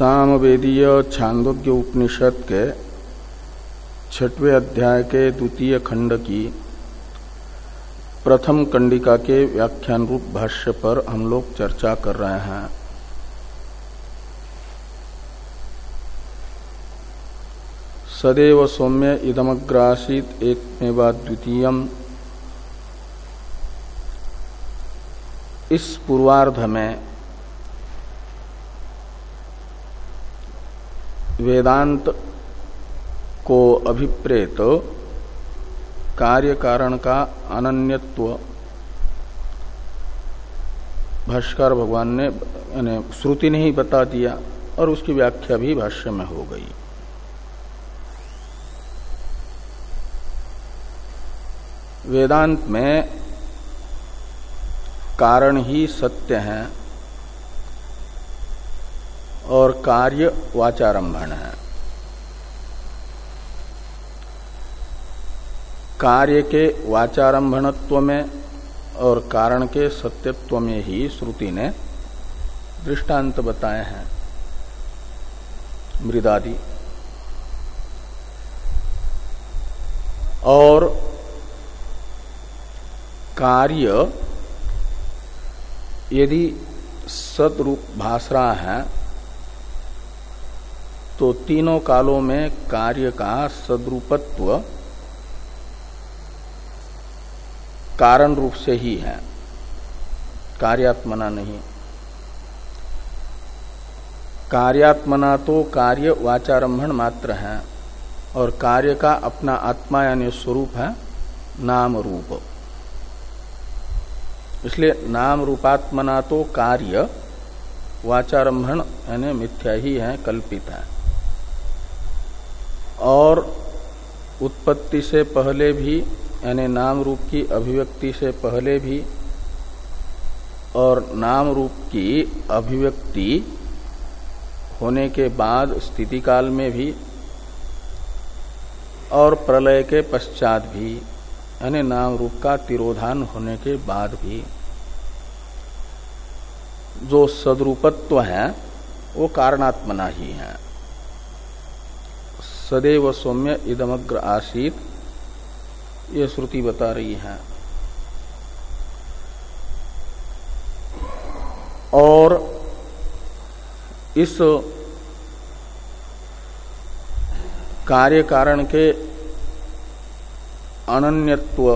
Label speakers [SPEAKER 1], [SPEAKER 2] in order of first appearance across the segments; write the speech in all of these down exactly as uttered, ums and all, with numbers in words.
[SPEAKER 1] सामवेदीय छांदोग्य उपनिषद के छठवें अध्याय के द्वितीय खंड की प्रथम कंडिका के व्याख्यान रूप भाष्य पर हम लोग चर्चा कर रहे हैं। सदैव सौम्य इदमग्रासीत एकमेवा द्वितीयम्, इस पूर्वार्ध में वेदांत को अभिप्रेत कार्य कारण का अनन्यत्व भाष्यकार भगवान ने यानी श्रुति ने ही बता दिया और उसकी व्याख्या भी भाष्य में हो गई। वेदांत में कारण ही सत्य है और कार्य वाचारंभण है। कार्य के वाचारंभणत्व में और कारण के सत्यत्व में ही श्रुति ने दृष्टांत बताए हैं, मृदादि। और कार्य यदि सद्रूप भास रहा है तो तीनों कालों में कार्य का सद्रूपत्व कारण रूप से ही है, कार्यात्मना नहीं। कार्यात्मना तो कार्य वाचारंभण मात्र है और कार्य का अपना आत्मा यानी स्वरूप है नाम रूप। इसलिए नाम रूपात्मना तो कार्य वाचारंभण यानी मिथ्या ही है, कल्पित है। और उत्पत्ति से पहले भी यानी नाम रूप की अभिव्यक्ति से पहले भी और नाम रूप की अभिव्यक्ति होने के बाद स्थिति काल में भी और प्रलय के पश्चात भी यानी नाम रूप का तिरोधान होने के बाद भी जो सद्रूपत्व है वो कारणात्मना ही है। सदैव सौम्य इदमग्र आसीत, ये श्रुति बता रही है। और इस कार्य कारण के अनन्यत्व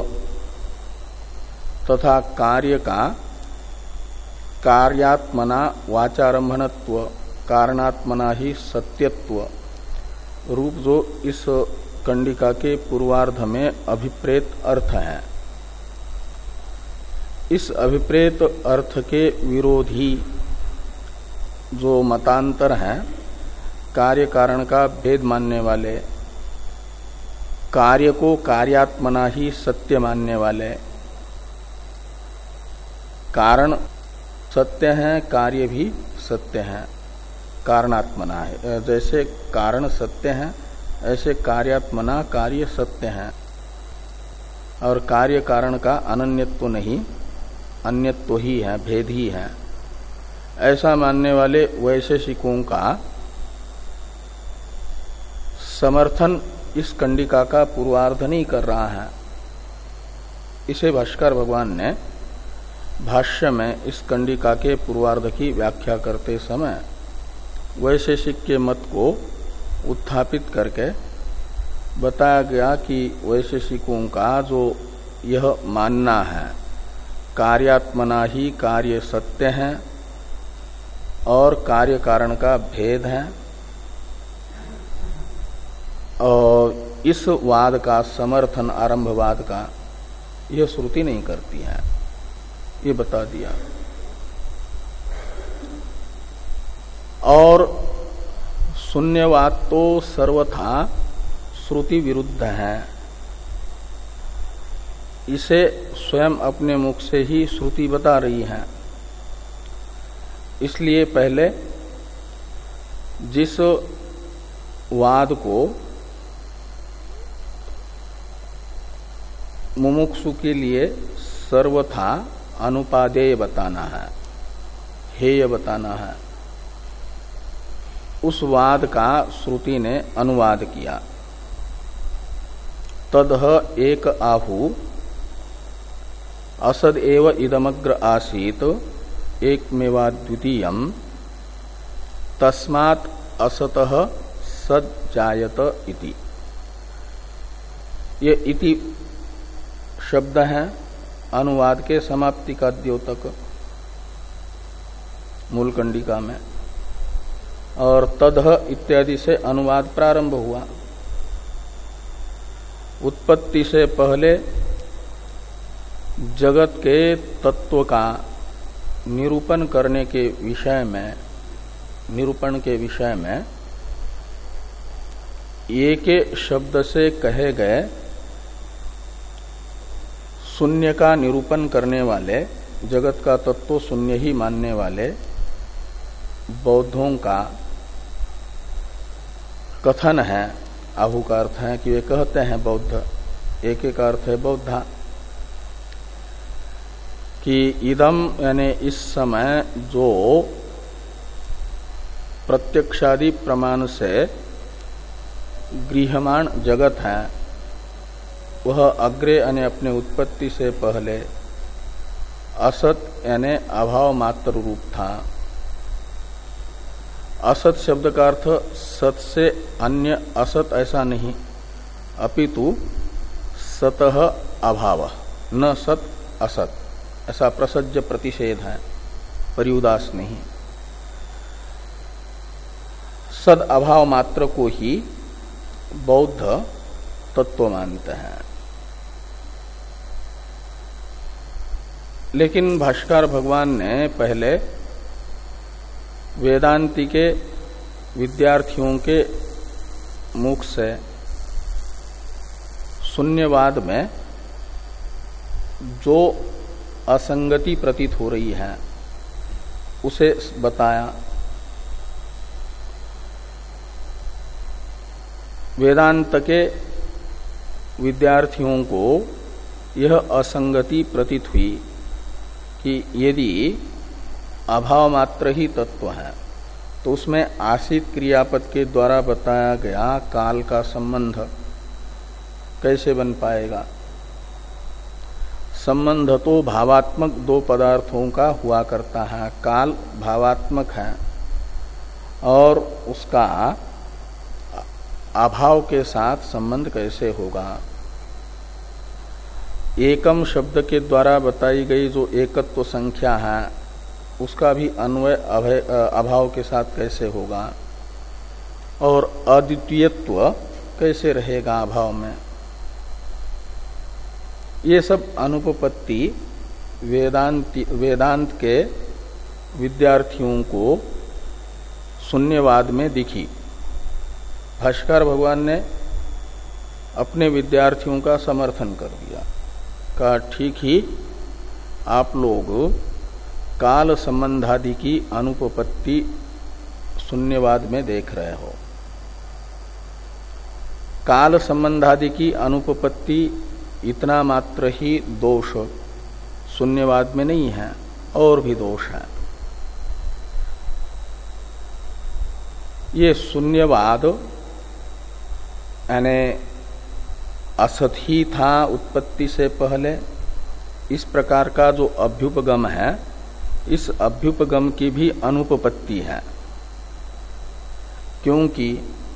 [SPEAKER 1] तथा कार्य का कार्यात्मना वाचारंभणत्व कारणात्मना ही सत्यत्व रूप जो इस कंडिका के पूर्वार्ध में अभिप्रेत अर्थ है, इस अभिप्रेत अर्थ के विरोधी जो मतांतर हैं, कार्य कारण का भेद मानने वाले, कार्य को कार्यात्मना ही सत्य मानने वाले, कारण सत्य है कार्य भी सत्य है, कारणात्मना है। जैसे कारण सत्य है ऐसे कार्यात्मना कार्य सत्य है और कार्य कारण का अनन्यत्व नहीं, अन्यत्व ही है, भेद ही है। ऐसा मानने वाले वैशेषिकों का समर्थन इस कंडिका का पूर्वार्ध नहीं कर रहा है। इसे भाष्कर भगवान ने भाष्य में इस कंडिका के पूर्वार्ध की व्याख्या करते समय वैशेषिक के मत को उत्थापित करके बताया गया कि वैशेषिकों का जो यह मानना है कार्यात्मना ही कार्य सत्य है और कार्य कारण का भेद है, और इस वाद का समर्थन आरंभवाद का यह श्रुति नहीं करती है, ये बता दिया। और शून्यवाद तो सर्वथा श्रुति विरुद्ध है, इसे स्वयं अपने मुख से ही श्रुति बता रही है। इसलिए पहले जिस वाद को मुमुक्षु के लिए सर्वथा अनुपादेय बताना है, हेय बताना है, उस वाद का श्रुति ने अनुवाद किया। तदह एक आहु असद एव इदमग्र आसीत एकमेवा द्वितीयम् तस्मात् असतः सद जायत इति। ये इति शब्द है अनुवाद के समाप्ति का द्योतक मूल कंडिका में, और तदह इत्यादि से अनुवाद प्रारंभ हुआ। उत्पत्ति से पहले जगत के तत्व का निरूपण करने के विषय में निरूपण के विषय में एक शब्द से कहे गए शून्य का निरूपण करने वाले, जगत का तत्व शून्य ही मानने वाले बौद्धों का कथन है। आहु का अर्थ है कि वे कहते हैं बौद्ध, एक एक अर्थ है बौद्धा, कि इदम यानी इस समय जो प्रत्यक्षादि प्रमाण से गृह्यमाण जगत है वह अग्रे यानी अपने उत्पत्ति से पहले असत यानी अभाव मात्र रूप था। असत शब्द का अर्थ सत से अन्य असत ऐसा नहीं, अपितु सतः अभाव, न सत असत, ऐसा प्रसज्ज प्रतिषेध है, परिउदास नहीं। सद अभाव मात्र को ही बौद्ध तत्व मानते हैं। लेकिन भाष्कर भगवान ने पहले वेदांती के विद्यार्थियों के मुख से शून्यवाद में जो असंगति प्रतीत हो रही है उसे बताया। वेदांत के विद्यार्थियों को यह असंगति प्रतीत हुई कि यदि अभाव मात्र ही तत्व है तो उसमें आश्रित क्रियापद के द्वारा बताया गया काल का संबंध कैसे बन पाएगा। संबंध तो भावात्मक दो पदार्थों का हुआ करता है, काल भावात्मक है और उसका अभाव के साथ संबंध कैसे होगा। एकम शब्द के द्वारा बताई गई जो एकत्व संख्या है उसका भी अन्वय अभाव के साथ कैसे होगा और अद्वितीयत्व कैसे रहेगा अभाव में। ये सब अनुपपत्ति वेदांत वेदांत के विद्यार्थियों को शून्यवाद में दिखी। भाष्कर भगवान ने अपने विद्यार्थियों का समर्थन कर दिया, कहा ठीक ही आप लोग काल संबंधादि की अनुपपत्ति शून्यवाद में देख रहे हो। काल संबंधादि की अनुपपत्ति इतना मात्र ही दोष शून्यवाद में नहीं है, और भी दोष है। ये शून्यवाद यानी असत ही था उत्पत्ति से पहले, इस प्रकार का जो अभ्युपगम है, इस अभ्युपगम की भी अनुपपत्ति है, क्योंकि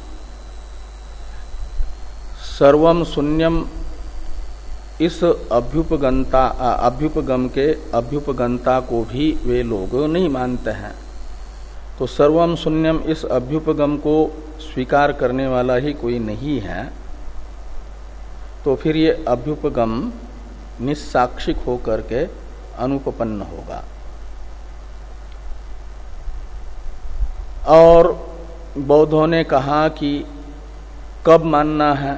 [SPEAKER 1] सर्वम शून्यम इस अभ्युपगंता अभ्युपगम के अभ्युपगंता को भी वे लोग नहीं मानते हैं। तो सर्वम शून्यम इस अभ्युपगम को स्वीकार करने वाला ही कोई नहीं है, तो फिर ये अभ्युपगम निस्साक्षिक होकर के अनुपपन्न होगा। और बौद्धों ने कहा कि कब मानना है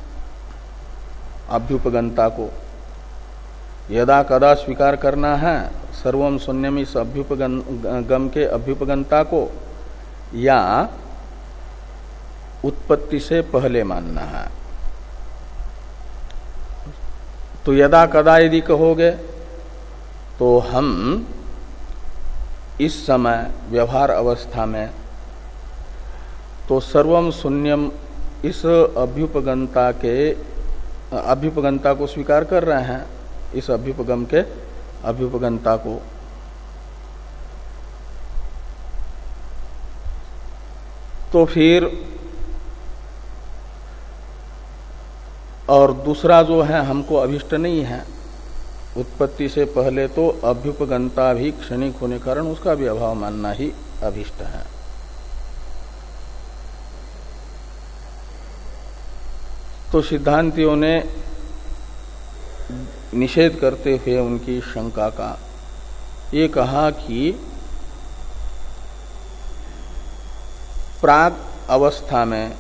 [SPEAKER 1] अभ्युपगंता को, यदा कदा स्वीकार करना है सर्वम शून्यम इस अभ्युपगम के अभ्युपगंता को, या उत्पत्ति से पहले मानना है। तो यदा कदा यदि कहोगे तो हम इस समय व्यवहार अवस्था में तो सर्वम शून्यम इस अभ्युपगंता के अभ्युपगंता को स्वीकार कर रहे हैं, इस अभ्युपगम के अभ्युपगंता को। तो फिर और दूसरा जो है हमको अभिष्ट नहीं है, उत्पत्ति से पहले तो अभ्युपगंता भी क्षणिक होने के कारण उसका भी अभाव मानना ही अभिष्ट है। तो सिद्धांतियों ने निषेध करते हुए उनकी शंका का ये कहा कि प्राग अवस्था में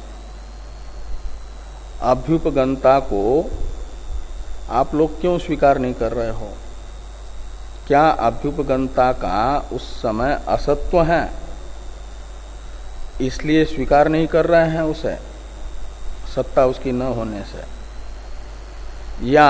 [SPEAKER 1] अभ्युपगंता को आप लोग क्यों स्वीकार नहीं कर रहे हो? क्या अभ्युपगंता का उस समय असत्व है इसलिए स्वीकार नहीं कर रहे हैं उसे, सत्ता उसकी न होने से, या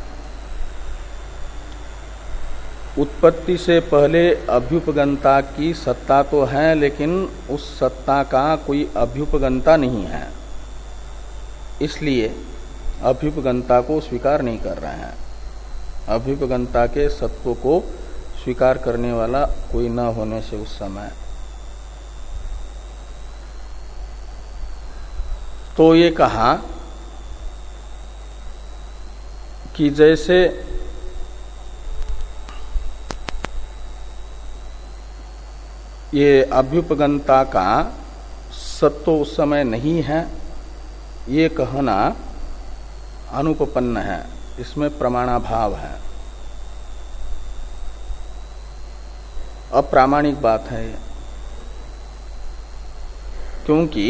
[SPEAKER 1] उत्पत्ति से पहले अभ्युपगंता की सत्ता तो है लेकिन उस सत्ता का कोई अभ्युपगंता नहीं है इसलिए अभ्युपगंता को स्वीकार नहीं कर रहे हैं। अभ्युपगंता के सत्व को स्वीकार करने वाला कोई न होने से उस समय तो ये कहा कि जैसे ये अभ्युपगंता का सत्व उस समय नहीं है, ये कहना अनुपपन्न है, इसमें प्रमाणाभाव है, अप्रामाणिक बात है ये। क्योंकि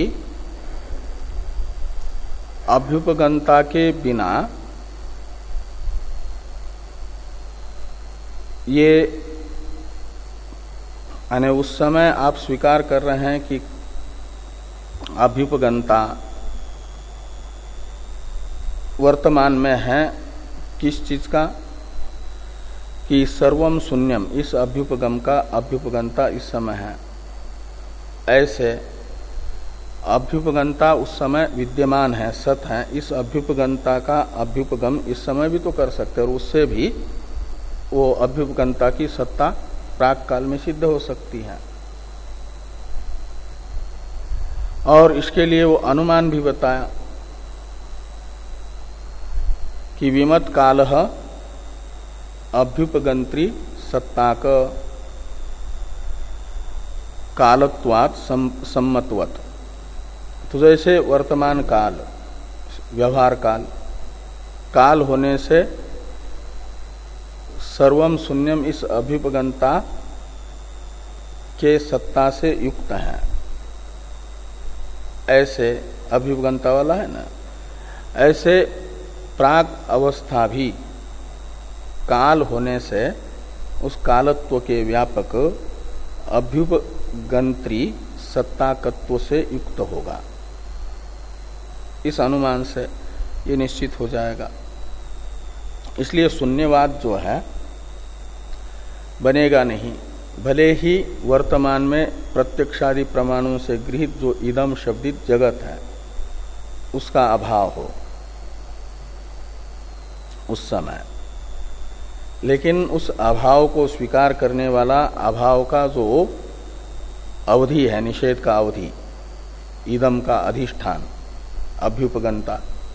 [SPEAKER 1] अभ्युपगंता के बिना ये यानी उस समय आप स्वीकार कर रहे हैं कि अभ्युपगंता वर्तमान में है किस चीज का, कि सर्वम शून्यम, इस अभ्युपगम का अभ्युपगंता इस समय है। ऐसे अभ्युपगंता उस समय विद्यमान है, सत है, इस अभ्युपगंता का अभ्युपगम इस समय भी तो कर सकते हैं और उससे भी वो अभ्युपगंता की सत्ता प्राक काल में सिद्ध हो सकती है। और इसके लिए वो अनुमान भी बताया कि विमत कालः अभ्युपगंत्री सत्ताक कालत्वात् सम्मतवत्। तो जैसे वर्तमान काल, व्यवहार काल, काल होने से सर्वम शून्यम इस अभ्युपगंता के सत्ता से युक्त है, ऐसे अभ्युपगंता वाला है ना, ऐसे प्राग अवस्था भी काल होने से उस कालत्व के व्यापक अभ्युपगंत्री सत्ताकत्व से युक्त होगा। इस अनुमान से ये निश्चित हो जाएगा। इसलिए शून्यवाद जो है बनेगा नहीं, भले ही वर्तमान में प्रत्यक्षादि प्रमाणों से गृहीत जो इदम शब्दित जगत है उसका अभाव हो उस समय, लेकिन उस अभाव को स्वीकार करने वाला अभाव का जो अवधि है, निषेध का अवधि, इदम का अधिष्ठान अभ्युपगंता,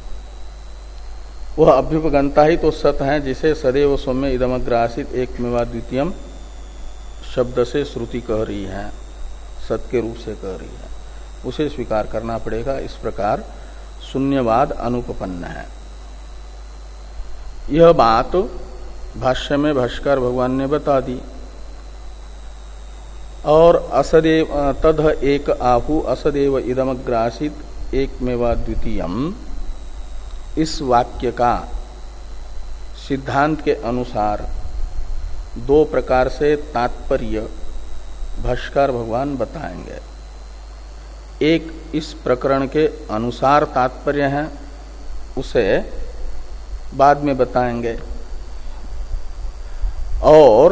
[SPEAKER 1] वह अभ्युपगंता ही तो सत है जिसे सदैव सौम्य इदमग्रासित एकमेवा द्वितीयम शब्द से श्रुति कह रही है, सत के रूप से कह रही है, उसे स्वीकार करना पड़ेगा। इस प्रकार शून्यवाद अनुपपन्न है। यह बात भाष्य में भाष्कर भगवान ने बता दी। और असदेव तद एक आहु असदेव इदमग्रासित एकमेवा द्वितीयम, इस वाक्य का सिद्धांत के अनुसार दो प्रकार से तात्पर्य भाष्कर भगवान बताएंगे। एक इस प्रकरण के अनुसार तात्पर्य है, उसे बाद में बताएंगे, और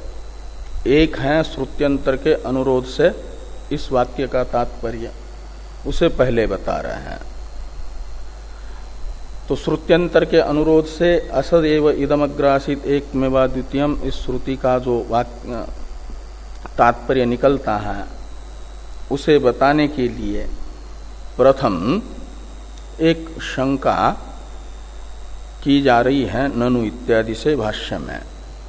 [SPEAKER 1] एक है श्रुत्यंतर के अनुरोध से इस वाक्य का तात्पर्य। उसे पहले बता रहे हैं। तो श्रुत्यंतर के अनुरोध से असद एव इदमग्रासित एकमेवा द्वितीयम इस श्रुति का जो वाक्य तात्पर्य निकलता है उसे बताने के लिए प्रथम एक शंका की जा रही है ननु इत्यादि से भाष्य में।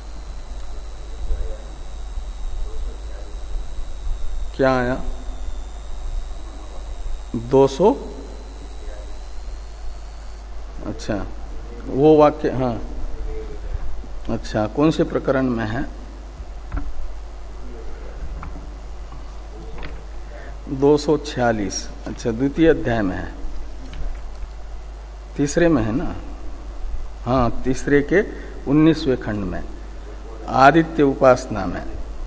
[SPEAKER 1] क्या आया? दो सौ अच्छा वो वाक्य, हाँ अच्छा कौन से प्रकरण में है? दो सौ छियालीस। अच्छा द्वितीय अध्याय में है, तीसरे में है ना? हाँ तीसरे के उन्नीसवें खंड में आदित्य उपासना में।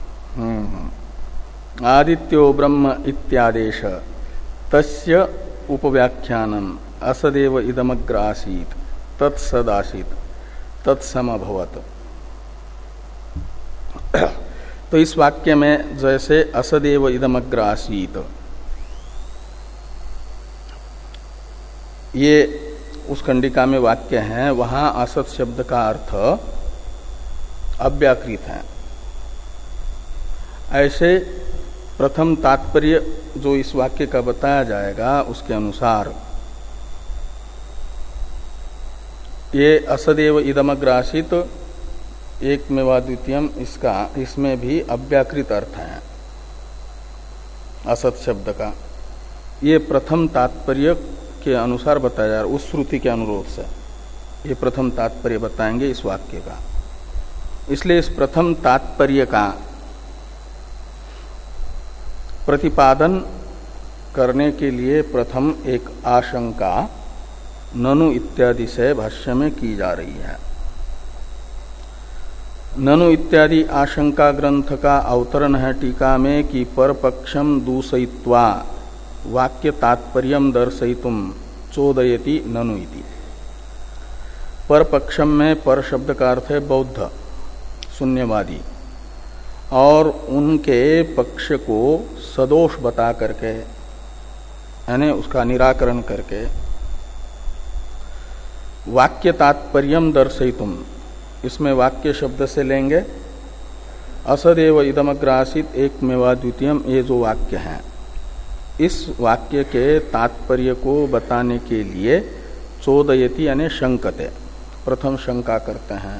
[SPEAKER 1] हम्म आदित्यो ब्रह्म इत्यादेश तस्य उपव्याख्यानम असदेव इदमग्र आसीत तत्सद आसीत तत्समभवत। तो इस वाक्य में जैसे असदेव इदमग्र आसीत, ये उस कंडिका में वाक्य है, वहां असत शब्द का अर्थ अव्याकृत है। ऐसे प्रथम तात्पर्य जो इस वाक्य का बताया जाएगा उसके अनुसार ये असदेव इदमग्रासित एकमेवा द्वितीयम, इसका इसमें भी अव्याकृत अर्थ है असत शब्द का। ये प्रथम तात्पर्य के अनुसार बताया जा रहा है, उस श्रुति के अनुरोध से ये प्रथम तात्पर्य बताएंगे इस वाक्य का। इसलिए इस प्रथम तात्पर्य का प्रतिपादन करने के लिए प्रथम एक आशंका ननु इत्यादि से भाष्य में की जा रही है। ननु इत्यादि आशंका ग्रंथ का अवतरण है टीका में कि परपक्षम दूषयित्वा वाक्य तात्पर्यम दर्शयितुम चोदयति ननु इति। परपक्षम में पर शब्द का अर्थ है बौद्ध शून्यवादी, और उनके पक्ष को सदोष बता करके यानी उसका निराकरण करके वाक्य तात्पर्यम दर्शयितुम, इसमें वाक्य शब्द से लेंगे असदेव इदमग्रासित एकमेवा द्वितीयम, ये जो वाक्य है इस वाक्य के तात्पर्य को बताने के लिए चोदयति यानी शंकते, प्रथम शंका करते हैं।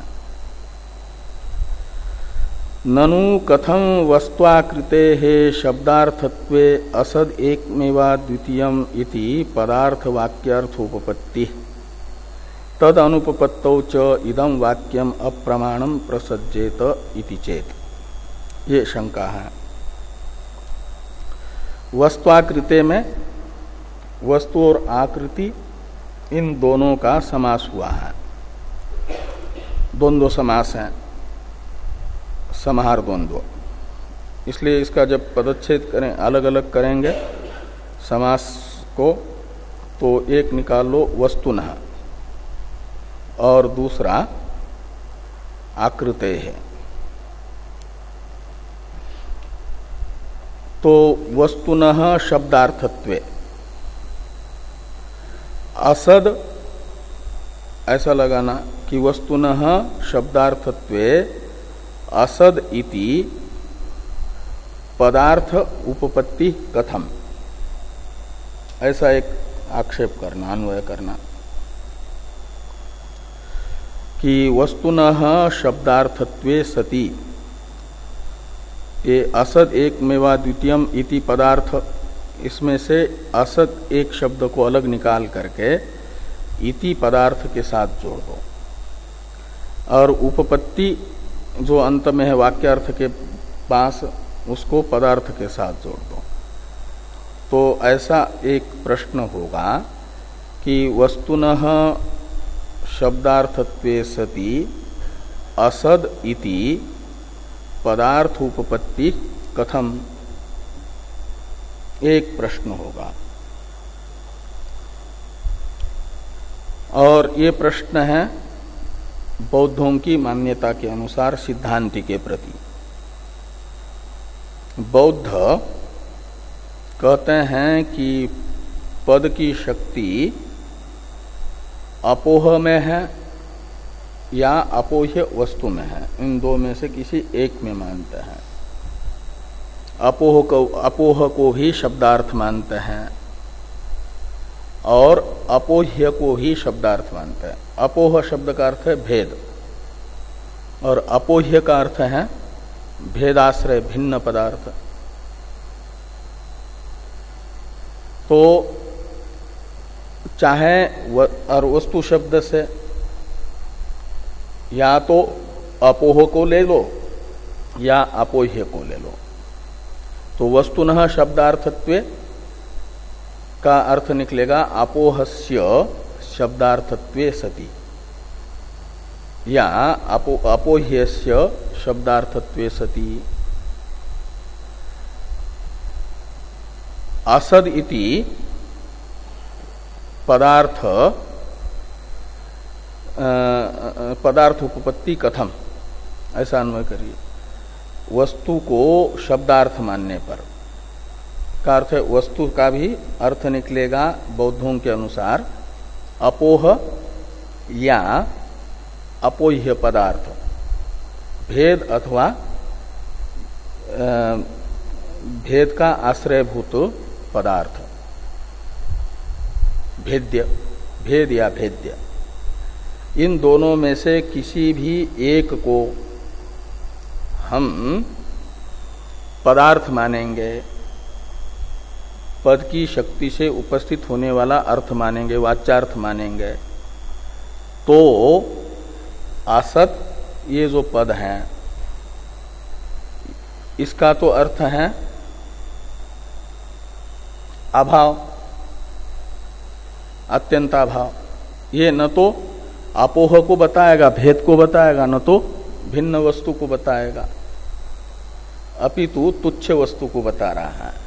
[SPEAKER 1] ननु कथम वस्त्वाकृते हे शब्दार्थत्वे असद एकमेवा द्वितीयम इति पदार्थ वाक्यार्थोपपत्ति तद अनुपपत्तौ च इदम वाक्यम अप्रमाणम प्रसज्जेत इति चेत, ये शंका है। वस्त्वाकृते में वस्तु और आकृति इन दोनों का समास हुआ है, द्वंद्व समास है, समाहार द्वंद्व। इसलिए इसका जब पदच्छेद करें, अलग अलग करेंगे समास को, तो एक निकाल लो वस्तुनः और दूसरा आकृते है। तो वस्तुनः शब्दार्थत्वे असद ऐसा लगाना कि वस्तुनः शब्दार्थत्वे असद इति पदार्थ उपपत्ति कथम, ऐसा एक आक्षेप करना, अन्वय करना कि वस्तुनः शब्दार्थत्वे सति, ये असद एकमेवा द्वितीयम इति पदार्थ, इसमें से असद एक शब्द को अलग निकाल करके इति पदार्थ के साथ जोड़ दो, और उपपत्ति जो अंत में है वाक्यार्थ के पास उसको पदार्थ के साथ जोड़ दो। तो ऐसा एक प्रश्न होगा कि वस्तुनः शब्दार्थत्वे सति असद इति पदार्थ उपपत्ति कथम, एक प्रश्न होगा। और ये प्रश्न है बौद्धों की मान्यता के अनुसार सिद्धांति के प्रति। बौद्ध कहते हैं कि पद की शक्ति अपोह में है या अपोह्य वस्तु में है, इन दो में से किसी एक में मानते हैं। अपोह को अपोह को भी शब्दार्थ मानते हैं और अपोह्य को भी शब्दार्थ मानते हैं। अपोह शब्द का अर्थ है भेद और अपोह्य का अर्थ है भेदाश्रय भिन्न पदार्थ। तो चाहे व, और वस्तु शब्द से या तो अपोह को ले लो या अपोह्य को ले लो, तो वस्तुनः शब्दार्थत्वे का अर्थ निकलेगा अपोहस्य शब्दार्थत्वे सति या अपो अपोह्यस्य शब्दार्थत्वे सति। असद इति पदार्थ पदार्थ उपपत्ति कथम, ऐसा अन्वय करिए। वस्तु को शब्दार्थ मानने पर का अर्थ है वस्तु का भी अर्थ निकलेगा बौद्धों के अनुसार अपोह या अपोह्य पदार्थ, भेद अथवा भेद का आश्रयभूत पदार्थ, भेद्य, भेद या भेद्य। इन दोनों में से किसी भी एक को हम पदार्थ मानेंगे, पद की शक्ति से उपस्थित होने वाला अर्थ मानेंगे, वाच्यार्थ मानेंगे। तो असत ये जो पद है इसका तो अर्थ है अभाव, अत्यंताभाव। ये न तो अपोह को बताएगा, भेद को बताएगा, न तो भिन्न वस्तु को बताएगा, अपितु तुच्छ वस्तु को बता रहा है।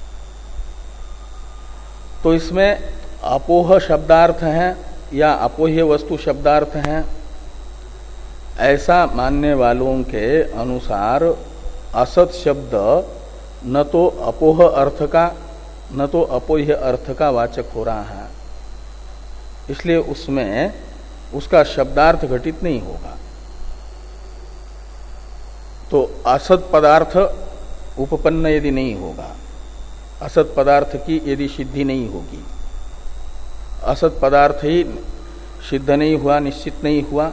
[SPEAKER 1] तो इसमें अपोह शब्दार्थ है या अपोह्य वस्तु शब्दार्थ है, ऐसा मानने वालों के अनुसार असत शब्द न तो अपोह अर्थ का न तो अपोह्य अर्थ का वाचक हो रहा है, इसलिए उसमें उसका शब्दार्थ घटित नहीं होगा। तो असत पदार्थ उपपन्न यदि नहीं होगा, असत पदार्थ की यदि सिद्धि नहीं होगी, असत पदार्थ ही सिद्ध नहीं हुआ, निश्चित नहीं हुआ,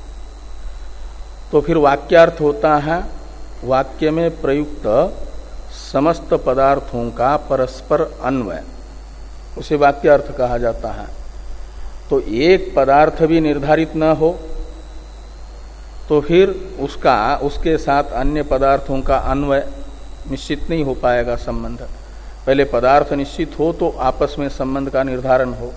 [SPEAKER 1] तो फिर वाक्यार्थ होता है वाक्य में प्रयुक्त समस्त पदार्थों का परस्पर अन्वय, उसे वाक्यार्थ कहा जाता है। तो एक पदार्थ भी निर्धारित न हो तो फिर उसका उसके साथ अन्य पदार्थों का अन्वय निश्चित नहीं हो पाएगा संबंध। पहले पदार्थ निश्चित हो तो आपस में संबंध का निर्धारण हो।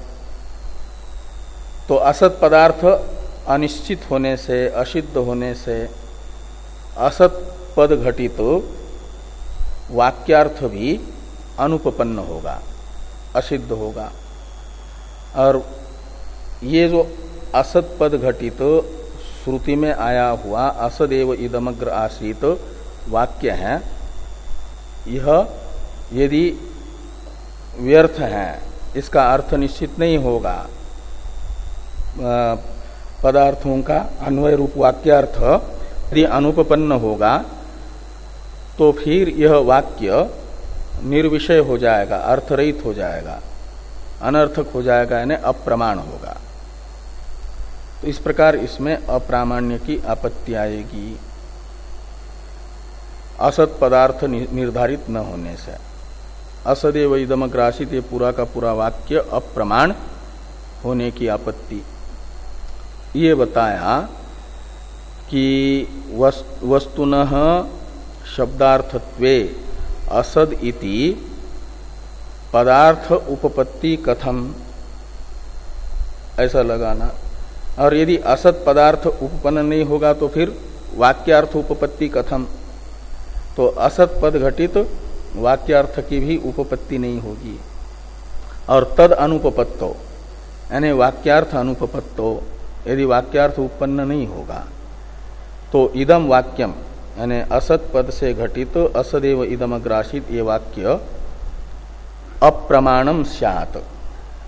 [SPEAKER 1] तो असत पदार्थ अनिश्चित होने से, असिद्ध होने से असत पद घटित तो वाक्यार्थ भी अनुपपन्न होगा, असिद्ध होगा। और ये जो असत पद घटित तो श्रुति में आया हुआ असदेव इदमग्र आसीत वाक्य है, यह यदि व्यर्थ है, इसका अर्थ निश्चित नहीं होगा, पदार्थों का अन्वय रूप वाक्यार्थ यदि अनुपपन्न होगा तो फिर यह वाक्य निर्विषय हो जाएगा, अर्थरहित हो जाएगा, अनर्थक हो जाएगा, यानी अप्रमाण होगा। तो इस प्रकार इसमें अप्रामाण्य की आपत्ति आएगी असत पदार्थ निर्धारित न होने से। असदेव इदमग्रासित ये पूरा का पूरा वाक्य अप्रमाण होने की आपत्ति। ये बताया कि वस्तुनः शब्दार्थत्वे असद इति पदार्थ उपपत्ति कथम, ऐसा लगाना। और यदि असत पदार्थ उपपन्न नहीं होगा तो फिर वाक्यार्थ उपपत्ति कथम, तो असत पद घटित वाक्यार्थ की भी उपपत्ति नहीं होगी। और तद अनुपपत्तो यानी वाक्यार्थ अनुपपत्तो, यदि वाक्यार्थ उत्पन्न नहीं होगा तो इदम वाक्यम यानी असत पद से घटित असदेव इदमग्रासित ये वाक्य अप्रमाणम स्यात्,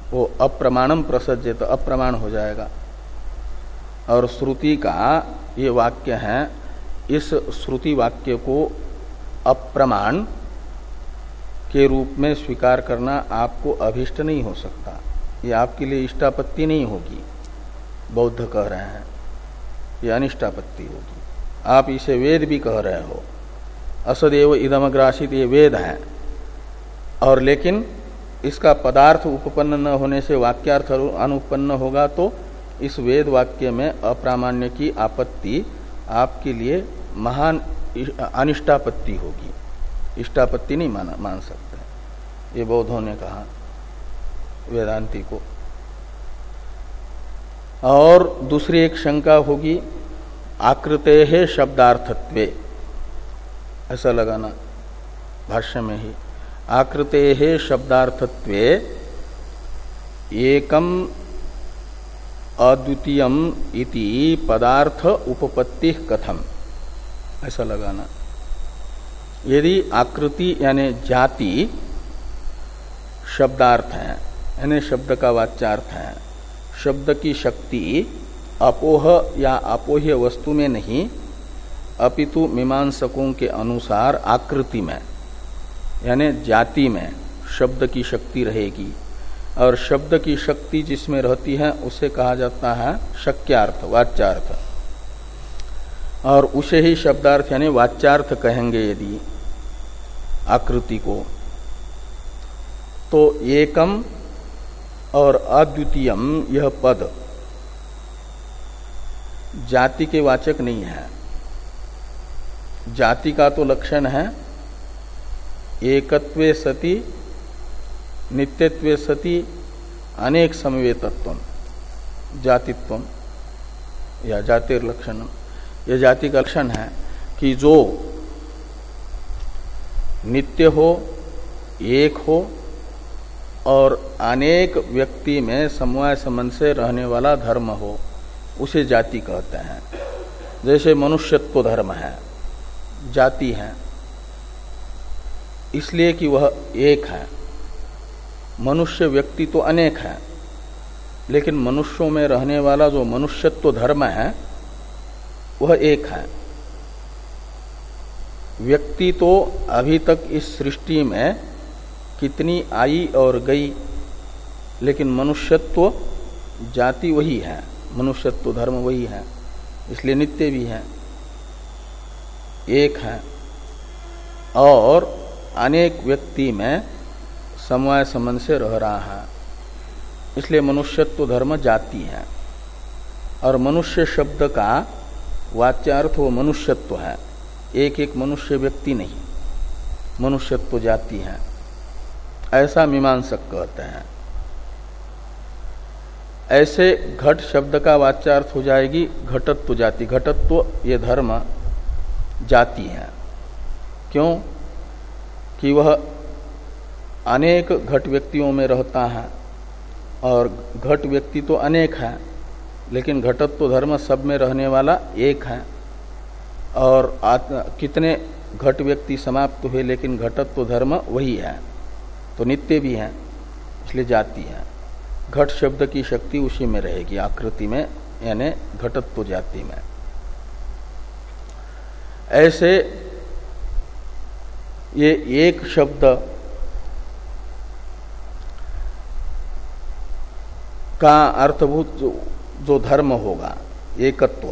[SPEAKER 1] वो अप्रमाणम प्रसज्येत, अप्रमाण हो जाएगा। और श्रुति का ये वाक्य है, इस श्रुति वाक्य को अप्रमाण के रूप में स्वीकार करना आपको अभिष्ट नहीं हो सकता, ये आपके लिए इष्टापत्ति नहीं होगी। बौद्ध कह रहे हैं ये अनिष्टापत्ति होगी। आप इसे वेद भी कह रहे हो, असदेव इदमग्रासित, ये वेद है, और लेकिन इसका पदार्थ उपपन्न न होने से वाक्यार्थ अनुपन्न होगा, तो इस वेद वाक्य में अप्रामाण्य की आपत्ति आपके लिए महान अनिष्टापत्ति होगी, इष्टापत्ति नहीं मान, मान सकते। ये बौद्धों ने कहा वेदांती को। और दूसरी एक शंका होगी आकृते है शब्दार्थत्वे, ऐसा लगाना भाष्य में ही, आकृते है शब्दार्थत्वे एकम अद्वितीयम इति पदार्थ उपपत्ति कथम, ऐसा लगाना। यदि आकृति यानी जाति शब्दार्थ है, यानी शब्द का वाच्यार्थ है, शब्द की शक्ति अपोह या अपोह्य वस्तु में नहीं अपितु मीमांसकों के अनुसार आकृति में यानी जाति में शब्द की शक्ति रहेगी, और शब्द की शक्ति जिसमें रहती है उसे कहा जाता है शक्यार्थ, वाच्यार्थ, और उसे ही शब्दार्थ यानी वाच्यार्थ कहेंगे यदि आकृति को। तो एकम और अद्वितीयम यह पद जाति के वाचक नहीं है। जाति का तो लक्षण है एकत्वे सति नित्यत्वे सति अनेक समवेतत्वम जातित्वम या जातिर्लक्षणम, यह जाति का लक्षण है कि जो नित्य हो, एक हो और अनेक व्यक्ति में समवाय संबंध से रहने वाला धर्म हो, उसे जाति कहते हैं। जैसे मनुष्यत्व धर्म है, जाति है, इसलिए कि वह एक है। मनुष्य व्यक्ति तो अनेक है, लेकिन मनुष्यों में रहने वाला जो मनुष्यत्व धर्म है वह एक है। व्यक्ति तो अभी तक इस सृष्टि में कितनी आई और गई, लेकिन मनुष्यत्व जाति वही है, मनुष्यत्व धर्म वही है, इसलिए नित्य भी है, एक है, और अनेक व्यक्ति में समवाय संबंध से रह रहा है, इसलिए मनुष्यत्व धर्म जाति है। और मनुष्य शब्द का वाच्यार्थ वो मनुष्यत्व है, एक एक मनुष्य व्यक्ति नहीं, मनुष्यत्व जाति है, ऐसा मीमांसक कहते हैं। ऐसे घट शब्द का वाच्यार्थ हो जाएगी घटत्व जाति, घटत्व ये धर्म जाति है। क्यों? कि वह अनेक घट व्यक्तियों में रहता है, और घट व्यक्ति तो अनेक है, लेकिन घटत्व धर्म सब में रहने वाला एक है। और कितने घट व्यक्ति समाप्त हुए, लेकिन घटत्व धर्म वही है, तो नित्य भी है, इसलिए जाति है। घट शब्द की शक्ति उसी में रहेगी, आकृति में, यानी घटत्व जाति में। ऐसे ये एक शब्द का अर्थभूत जो, जो धर्म होगा एकत्व,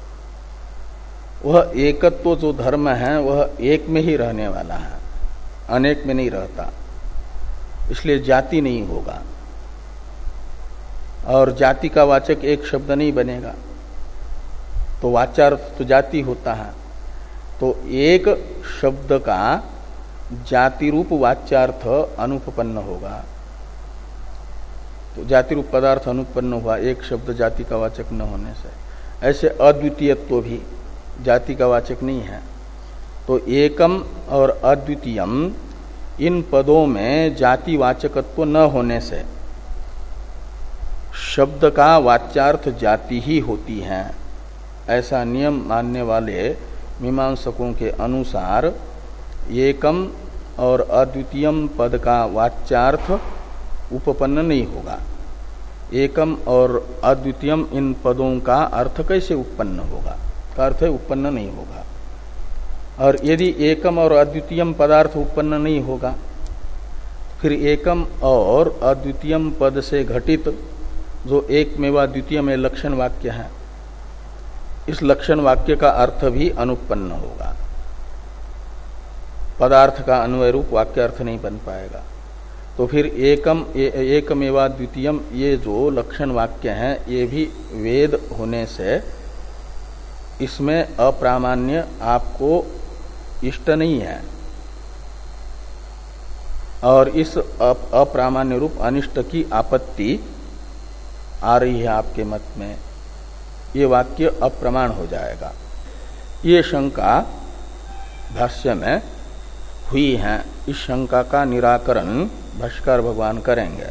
[SPEAKER 1] वह एकत्व जो धर्म है वह एक में ही रहने वाला है, अनेक में नहीं रहता, इसलिए जाति नहीं होगा। और जाति का वाचक एक शब्द नहीं बनेगा, तो वाच्यार्थ तो जाति होता है। तो एक शब्द का जाति रूप वाच्यार्थ अनुपपन्न होगा, तो जाति रूप पदार्थ अनुपन्न हुआ एक शब्द जाति का वाचक न होने से। ऐसे अद्वितीयत्व भी जाति का वाचक नहीं है। तो एकम और अद्वितीयम इन पदों में जाति वाचकत्व न होने से शब्द का वाच्यार्थ जाति ही होती है, ऐसा नियम मानने वाले मीमांसकों के अनुसार एकम और अद्वितीयम पद का वाच्यार्थ उपपन्न नहीं होगा। एकम और अद्वितीयम इन पदों का अर्थ कैसे उत्पन्न होगा? का अर्थ है उत्पन्न नहीं होगा। और यदि एकम और अद्वितीयम पदार्थ उत्पन्न नहीं होगा, फिर एकम और अद्वितीयम पद से घटित जो एक मेवा द्वितीय में लक्षण वाक्य है, इस लक्षण वाक्य का अर्थ भी अनुत्पन्न होगा। पदार्थ का अन्वय रूप वाक्य अर्थ नहीं बन पाएगा। तो फिर एकम एकमेवा द्वितीयम ये जो लक्षण वाक्य हैं, ये भी वेद होने से इसमें अप्रामाण्य आपको इष्ट नहीं है, और इस अप्रामाण्य रूप अनिष्ट की आपत्ति आ रही है आपके मत में, ये वाक्य अप्रमाण हो जाएगा। ये शंका भाष्य में हुई है। इस शंका का निराकरण भाष्यकार भगवान करेंगे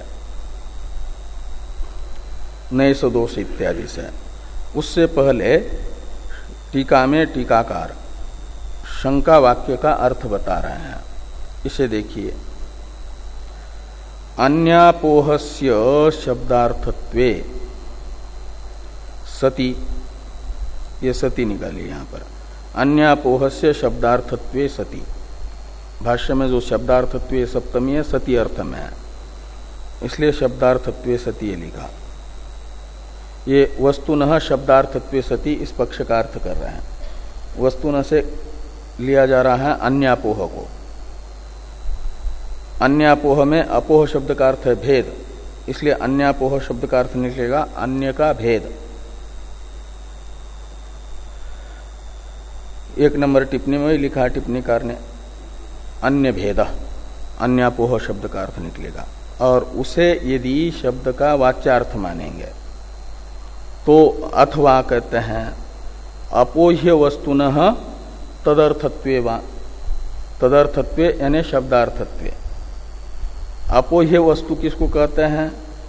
[SPEAKER 1] नए सदोष इत्यादि से। उससे पहले टीका में टीकाकार शंका वाक्य का अर्थ बता रहे हैं। इसे देखिए, अन्यापोहस्य शब्दार्थत्वे सति, ये सति निकाली यहां पर, अन्यापोहस्य शब्दार्थत्वे सति। भाष्य में जो शब्दार्थत्वे सप्तमी है, सति अर्थ में है, इसलिए शब्दार्थत्वे सति ये लिखा। ये वस्तुनः शब्दार्थत्वे सति इस पक्ष का अर्थ कर रहे हैं। वस्तुनः से लिया जा रहा है अन्यापोह को। अन्यापोह में अपोह शब्द का अर्थ है भेद, इसलिए अन्यापोह शब्द का अर्थ निकलेगा अन्य का भेद। एक नंबर टिप्पणी में लिखा टिप्पणीकार ने अन्य भेद, अन्यापोह शब्द का अर्थ निकलेगा। और उसे यदि शब्द का वाच्यार्थ मानेंगे तो अथवा कहते हैं अपोह्य वस्तुनः तदर्थत्वे वा, तदर्थत्वे यानी शब्दार्थत्वे। अपोह्य वस्तु किसको कहते हैं?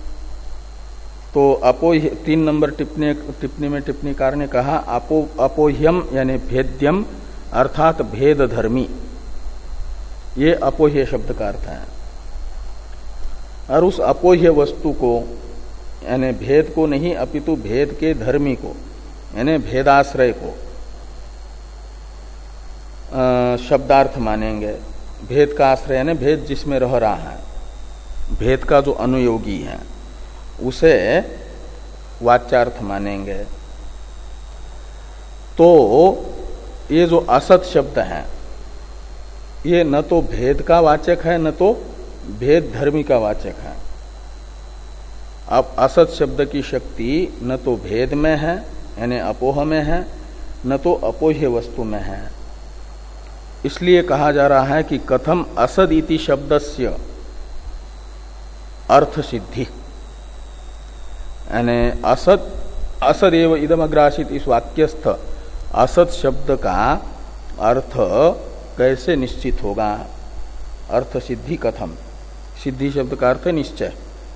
[SPEAKER 1] तो अपोह्य, तीन नंबर टिप्पणी टिप्पणी में टिप्पणीकार ने कहा अपो अपोह्यम यानी भेद्यम अर्थात भेद धर्मी, ये अपोह्य शब्द का अर्थ है। और उस अपोह्य वस्तु को यानी भेद को नहीं अपितु भेद के धर्मी को यानी भेदाश्रय को शब्दार्थ मानेंगे। भेद का आश्रय यानी भेद जिसमें रह रहा है, भेद का जो अनुयोगी है उसे वाच्यार्थ मानेंगे। तो ये जो असत शब्द है ये न तो भेद का वाचक है न तो भेद धर्मी का वाचक है। अब असत शब्द की शक्ति न तो भेद में है यानी अपोह में है, न तो अपोह्य वस्तु में है। इसलिए कहा जा रहा है कि कथम असद इति शब्दस्य अर्थ सिद्धि, यानी असत असद एव इदम अग्रासित इस वाक्यस्थ असत शब्द का अर्थ कैसे निश्चित होगा? अर्थ सिद्धि कथम, सिद्धि शब्द का अर्थ निश्चय।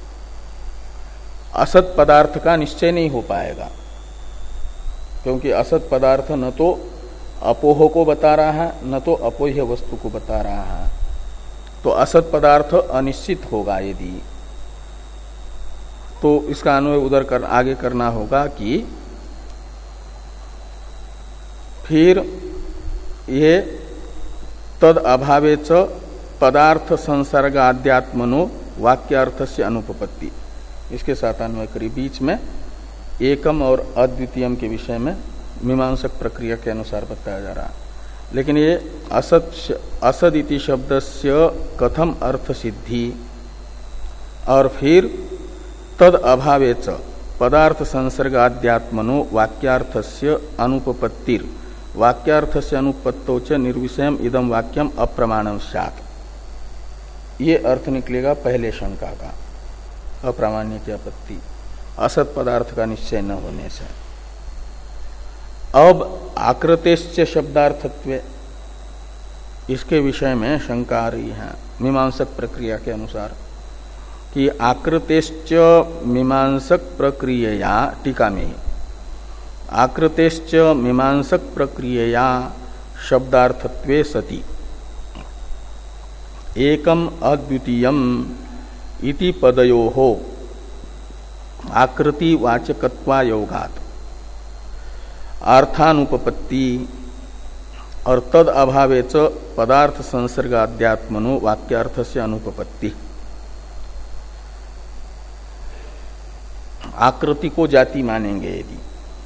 [SPEAKER 1] असत पदार्थ का निश्चय नहीं हो पाएगा, क्योंकि असत पदार्थ न तो अपोह को बता रहा है न तो अपोह्य वस्तु को बता रहा है। तो असत पदार्थ अनिश्चित होगा यदि, तो इसका अन्वय उधर कर आगे करना होगा कि फिर ये तद अभावेच पदार्थ संसर्ग आद्यात्मनो वाक्यार्थ से अनुपपत्ति, इसके साथ अन्वय करी। बीच में एकम और अद्वितीयम के विषय में मीमांसक प्रक्रिया के अनुसार बताया जा रहा है। लेकिन ये असत असद इति शब्दस्य कथम अर्थ सिद्धि, और फिर तद अभावेच पदार्थ संसर्ग आद्यात्मनो वाक्यार्थस्य अनुपपत्तिर वाक्यार्थस्य अनुपत्तो च निर्विषयम इदम वाक्यम अप्रमाणम स्यात्। ये अर्थ निकलेगा पहले शंका का, अप्रामाण्य की आपत्ति असत पदार्थ का निश्चय न होने से। अब आकृतेश्च शब्दार्थत्वे, इसके विषय में शंका आ रही है मीमांसक प्रक्रिया के अनुसार कि आकृतेश्च मीमांसक प्रक्रिया, टीका में ही आकृतेश्च मीमांसक प्रक्रिया शब्दार्थत्वे सति एकम अद्वितीयम इति पदयोः आकृति वाचकत्वा योगात अर्थानुपपत्ति और तद अभावे च पदार्थ संसर्गाद्यात्मनो वाक्यार्थ से अनुपपत्ति। आकृति को जाति मानेंगे यदि,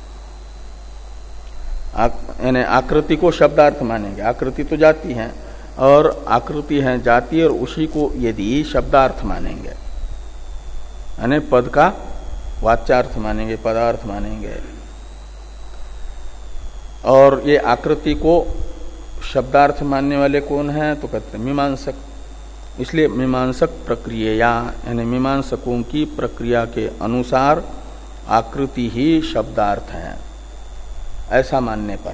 [SPEAKER 1] यानी आकृति को शब्दार्थ मानेंगे, आकृति तो जाति है और आकृति है जाति, और उसी को यदि शब्दार्थ मानेंगे यानी पद का वाच्यार्थ मानेंगे, पदार्थ मानेंगे, और ये आकृति को शब्दार्थ मानने वाले कौन है तो कहते हैं मीमांसक। इसलिए मीमांसक प्रक्रिया यानी मीमांसकों की प्रक्रिया के अनुसार आकृति ही शब्दार्थ है, ऐसा मानने पर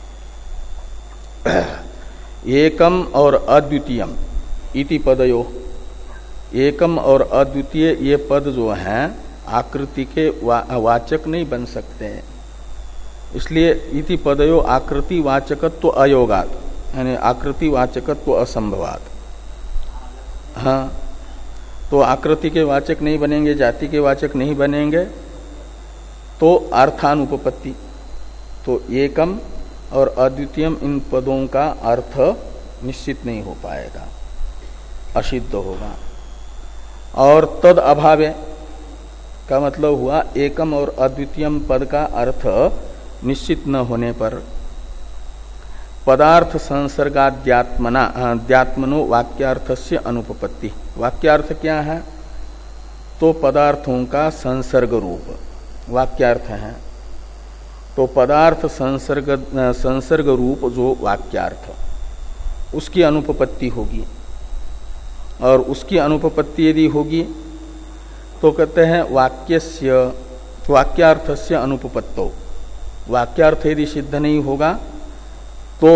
[SPEAKER 1] एकम और अद्वितीयम इति पदयो, एकम और अद्वितीय ये पद जो हैं आकृति के वा, वाचक नहीं बन सकते, इसलिए इति पदयो आकृति वाचकत्व अयोगात यानी आकृति वाचकत्व असंभवात। हाँ, तो आकृति के वाचक नहीं बनेंगे, जाति के वाचक नहीं बनेंगे, तो अर्थानुपपत्ति, तो एकम और अद्वितीयम इन पदों का अर्थ निश्चित नहीं हो पाएगा, असिद्ध होगा। और तद अभावे का मतलब हुआ एकम और अद्वितीयम पद का अर्थ निश्चित न होने पर पदार्थ संसर्गाद्यात्मना अध्यात्मनो वाक्यार्थस्य अनुपपत्ति। वाक्यार्थ क्या है तो पदार्थों का संसर्ग रूप वाक्यार्थ है, तो पदार्थ संसर्ग संसर्ग रूप जो वाक्यार्थ उसकी अनुपपत्ति होगी, और उसकी अनुपपत्ति यदि होगी तो कहते हैं वाक्यस्य वाक्यार्थस्य अनुपपत्तो। वाक्यार्थ यदि सिद्ध नहीं होगा तो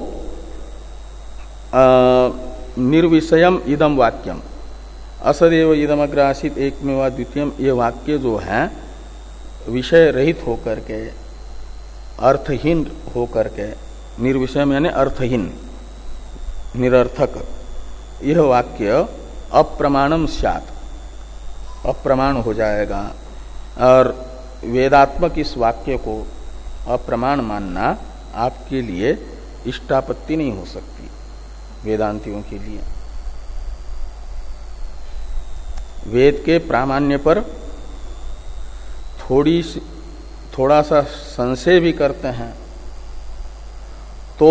[SPEAKER 1] निर्विषयम इदम वाक्यम असदेव इदम अग्रासित एकमेवा द्वितीयम, ये वाक्य जो है विषय रहित होकर के अर्थहीन होकर के, निर्विषयम यानी अर्थहीन निरर्थक, यह वाक्य अप्रमाणम स्यात्, अप्रमाण हो जाएगा। और वेदात्मक इस वाक्य को अप्रमाण मानना आपके लिए इष्टापत्ति नहीं हो सकती वेदांतियों के लिए। वेद के प्रामाण्य पर थोड़ी थोड़ा सा संशय भी करते हैं तो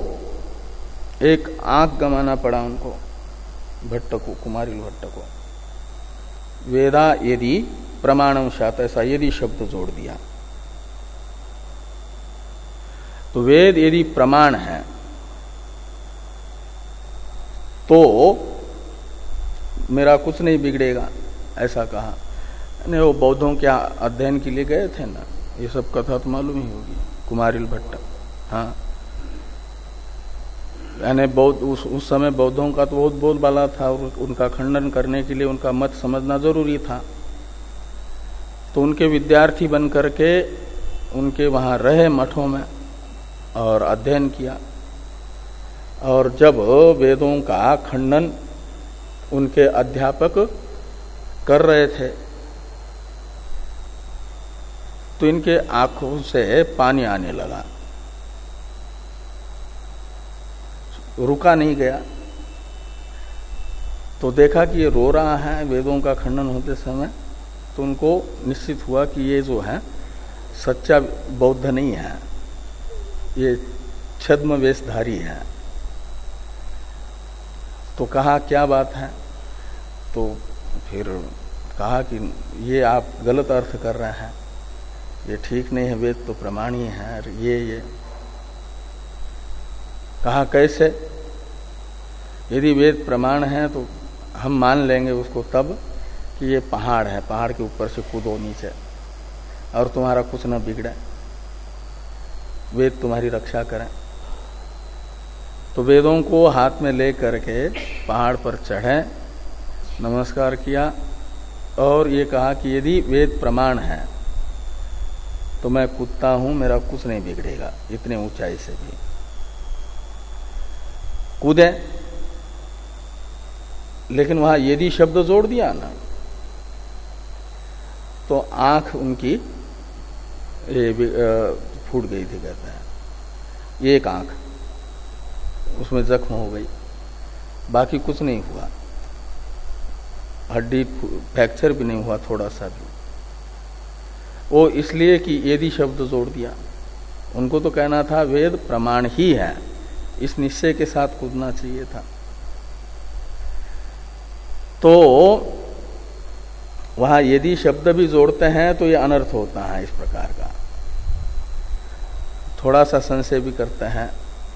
[SPEAKER 1] एक आंख गंवाना पड़ा उनको, भट्ट को, कुमारिल भट्ट को। वेदा यदि प्रमाणम शात, ऐसा यदि शब्द जोड़ दिया तो वेद यदि प्रमाण है तो मेरा कुछ नहीं बिगड़ेगा, ऐसा कहा। नहीं, वो बौद्धों के अध्ययन के लिए गए थे ना, ये सब कथा तो मालूम ही होगी, कुमारिल भट्ट। हाँ, यानी बौद्ध उस, उस समय बौद्धों का तो बहुत बोलबाला था, और उनका खंडन करने के लिए उनका मत समझना जरूरी था। तो उनके विद्यार्थी बन करके उनके वहाँ रहे मठों में और अध्ययन किया, और जब वेदों का खंडन उनके अध्यापक कर रहे थे तो इनके आंखों से पानी आने लगा, रुका नहीं गया। तो देखा कि ये रो रहा है वेदों का खंडन होते समय, तो उनको निश्चित हुआ कि ये जो है सच्चा बौद्ध नहीं है, ये छद्म वेशधारी है। तो कहा क्या बात है, तो फिर कहा कि ये आप गलत अर्थ कर रहे हैं, ये ठीक नहीं है, वेद तो प्रमाण ही है। ये ये कहा कैसे, यदि वेद प्रमाण है तो हम मान लेंगे उसको तब कि ये पहाड़ है, पहाड़ के ऊपर से कूदो नीचे और तुम्हारा कुछ न बिगड़े, वेद तुम्हारी रक्षा करें। तो वेदों को हाथ में ले करके पहाड़ पर चढ़े, नमस्कार किया और ये कहा कि यदि वेद प्रमाण है तो मैं कूदता हूं, मेरा कुछ नहीं बिगड़ेगा, इतने ऊंचाई से भी कूदे। लेकिन वहां यदि शब्द जोड़ दिया ना तो आंख उनकी फूट गई थी, कहते हैं। एक आंख उसमें जख्म हो गई, बाकी कुछ नहीं हुआ, हड्डी फ्रैक्चर भी नहीं हुआ थोड़ा सा भी। वो इसलिए कि यदि शब्द जोड़ दिया। उनको तो कहना था वेद प्रमाण ही है, इस निश्चय के साथ कूदना चाहिए था। तो वहां यदि शब्द भी जोड़ते हैं तो ये अनर्थ होता है इस प्रकार का। थोड़ा सा संशय भी करते हैं,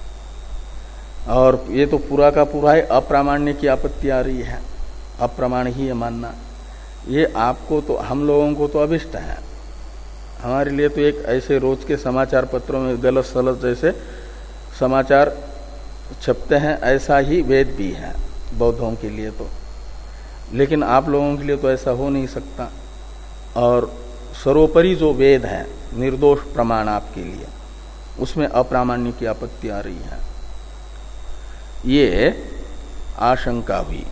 [SPEAKER 1] और ये तो पूरा का पूरा है अप्रामाण्य की आपत्ति आ रही है। अप्रमाण ही है मानना, ये आपको तो, हम लोगों को तो अभिष्ट है। हमारे लिए तो एक ऐसे रोज के समाचार पत्रों में गलत सलत जैसे समाचार छपते हैं, ऐसा ही वेद भी है बौद्धों के लिए तो। लेकिन आप लोगों के लिए तो ऐसा हो नहीं सकता। और सर्वोपरि जो वेद है निर्दोष प्रमाण आपके लिए, उसमें अप्रामाण्य की आपत्ति आ रही है, ये आशंका हुई।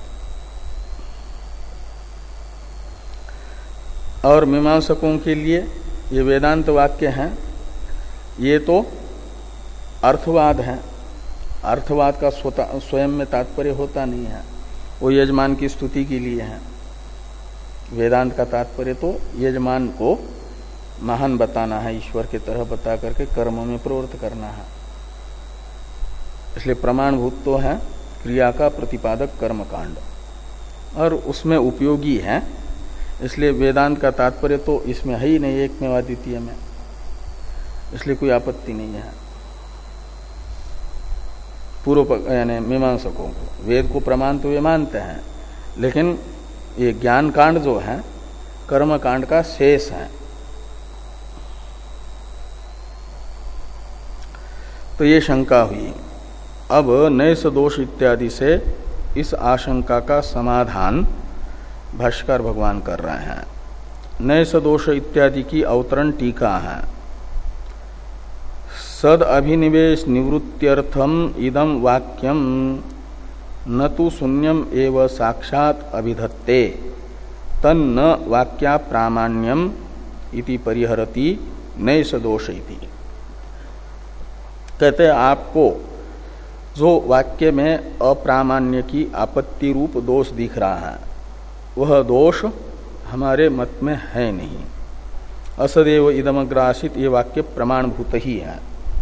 [SPEAKER 1] और मीमांसकों के लिए ये वेदांत वाक्य हैं, ये तो अर्थवाद है। अर्थवाद का स्वयं में तात्पर्य होता नहीं है, वो यजमान की स्तुति के लिए है। वेदांत का तात्पर्य तो यजमान को महान बताना है, ईश्वर की तरह बता करके कर्म में प्रवृत्त करना है। इसलिए प्रमाणभूत तो है क्रिया का प्रतिपादक कर्मकांड, और उसमें उपयोगी है। इसलिए वेदांत का तात्पर्य तो इसमें है ही नहीं, एक में अद्वितीय में, इसलिए कोई आपत्ति नहीं है पूर्व यानी मीमांसकों को। वेद को प्रमाण तो वे मानते हैं, लेकिन ये ज्ञान कांड जो है कर्म कांड का शेष है। तो ये शंका हुई। अब नैष दोष इत्यादि से इस आशंका का समाधान भाष्कर भगवान कर रहे हैं। नैष दोष इत्यादि की अवतरण टीका है। सद अभिनिवेश निवृत्त्यर्थम इदम वाक्यम न तो शून्यम एव साक्षात अभिधत्ते तन्न वाक्या प्रामाण्यम इति परिहरति नैष दोष इति। कहते आपको जो वाक्य में अप्रामाण्य की आपत्ति रूप दोष दिख रहा है, वह दोष हमारे मत में है नहीं। असदेव इदमग्रासित ये वाक्य प्रमाणभूत ही है।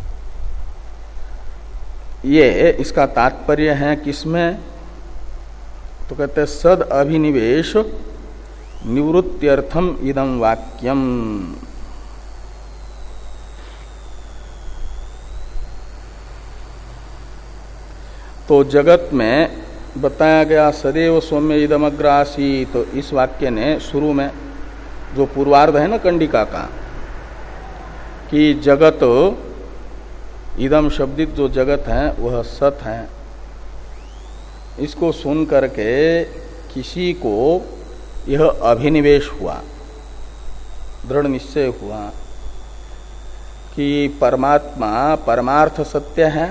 [SPEAKER 1] ये इसका तात्पर्य है किसमें? तो कहते सद अभिनिवेश निवृत्त्यर्थम इदम वाक्यम। तो जगत में बताया गया सदैव सौम्य इदमग्रासी, तो इस वाक्य ने शुरू में जो पूर्वार्ध है ना कंडिका का, कि जगत इदम शब्दित जो जगत है वह सत है, इसको सुन करके किसी को यह अभिनिवेश हुआ, दृढ़ निश्चय हुआ कि परमात्मा परमार्थ सत्य है,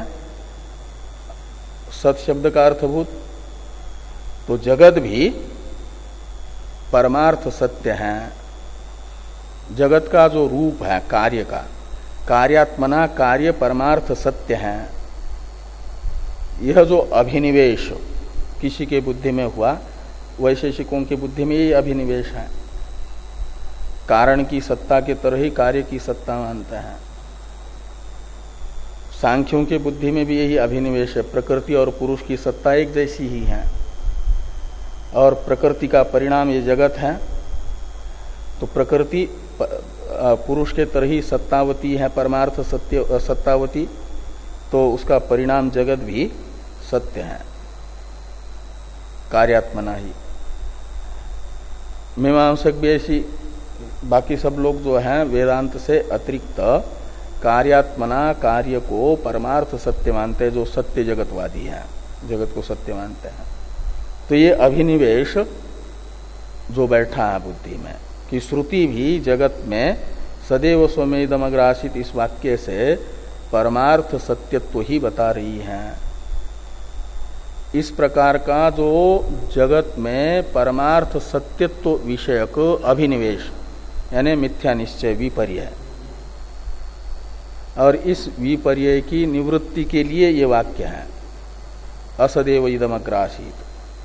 [SPEAKER 1] सत शब्द का अर्थभूत, तो जगत भी परमार्थ सत्य है। जगत का जो रूप है कार्य का, कार्यात्मना कार्य परमार्थ सत्य है। यह जो अभिनिवेश किसी के बुद्धि में हुआ, वैशेषिकों की बुद्धि में यही अभिनिवेश है। कारण की सत्ता के तरह ही कार्य की सत्ता मानते हैं। सांख्यों की बुद्धि में भी यही अभिनिवेश है। प्रकृति और पुरुष की सत्ता एक जैसी ही है, और प्रकृति का परिणाम ये जगत है। तो प्रकृति पुरुष के तरह ही सत्तावती है, परमार्थ सत्य सत्तावती, तो उसका परिणाम जगत भी सत्य है, कार्यात्मना ही। मीमांसक भी ऐसी, बाकी सब लोग जो हैं वेदांत से अतिरिक्त कार्यात्मना कार्य को परमार्थ सत्य मानते हैं, जो सत्य जगतवादी है, जगत को सत्य मानते हैं। तो ये अभिनिवेश जो बैठा है बुद्धि में, कि श्रुति भी जगत में सदैव स्वमेदमग्रासित इस वाक्य से परमार्थ सत्यत्व ही बता रही है। इस प्रकार का जो जगत में परमार्थ सत्यत्व विषयक अभिनिवेश यानी मिथ्या निश्चय विपर्य, और इस विपर्य की निवृत्ति के लिए ये वाक्य है असदेव इदमग्रासीत।